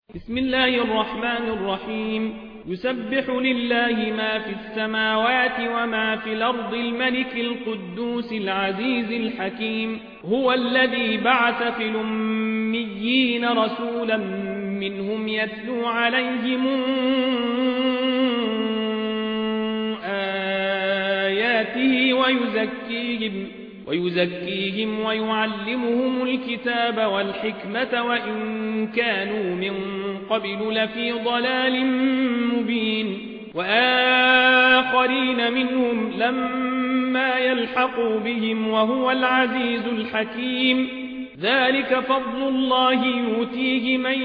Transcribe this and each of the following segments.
بسم الله الرحمن الرحيم. يسبح لله ما في السماوات وما في الأرض الملك القدوس العزيز الحكيم. هو الذي بعث في الأميين رسولا منهم يتلو عليهم آياته ويزكيهم ويعلمهم الكتاب والحكمة وإن كانوا من قبل لفي ضلال مبين. وآخرين منهم لما يلحقوا بهم وهو العزيز الحكيم. ذلك فضل الله يؤتيه من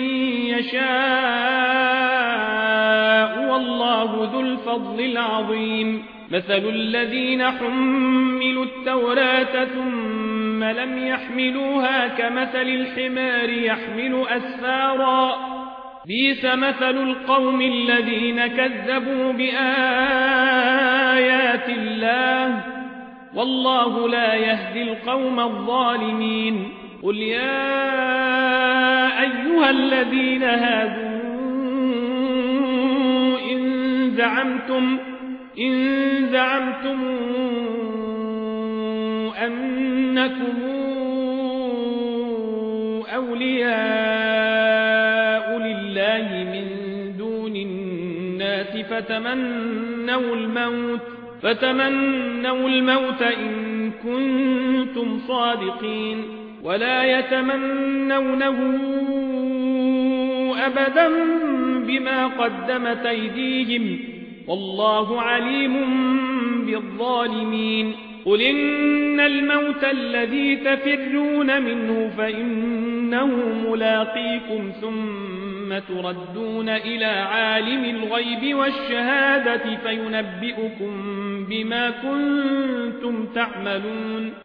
يشاء والله ذو الفضل العظيم. مثل الذين حملوا التوراة ثم لم يحملوها كمثل الحمار يحمل أسفارا بئس مثل القوم الذين كذبوا بآيات الله والله لا يهدي القوم الظالمين. قل يا أيها الذين هادوا إن زعمتم أنكم أولياء لله من دون الناس فتمنوا الموت إن كنتم صادقين ولا يتمنونه أبدا بما قدمت أيديهم والله عليم بالظالمين. قل إن الموت الذي تفرون منه فإنه ملاقيكم ثم تردون إلى عالم الغيب والشهادة فينبئكم بما كنتم تعملون.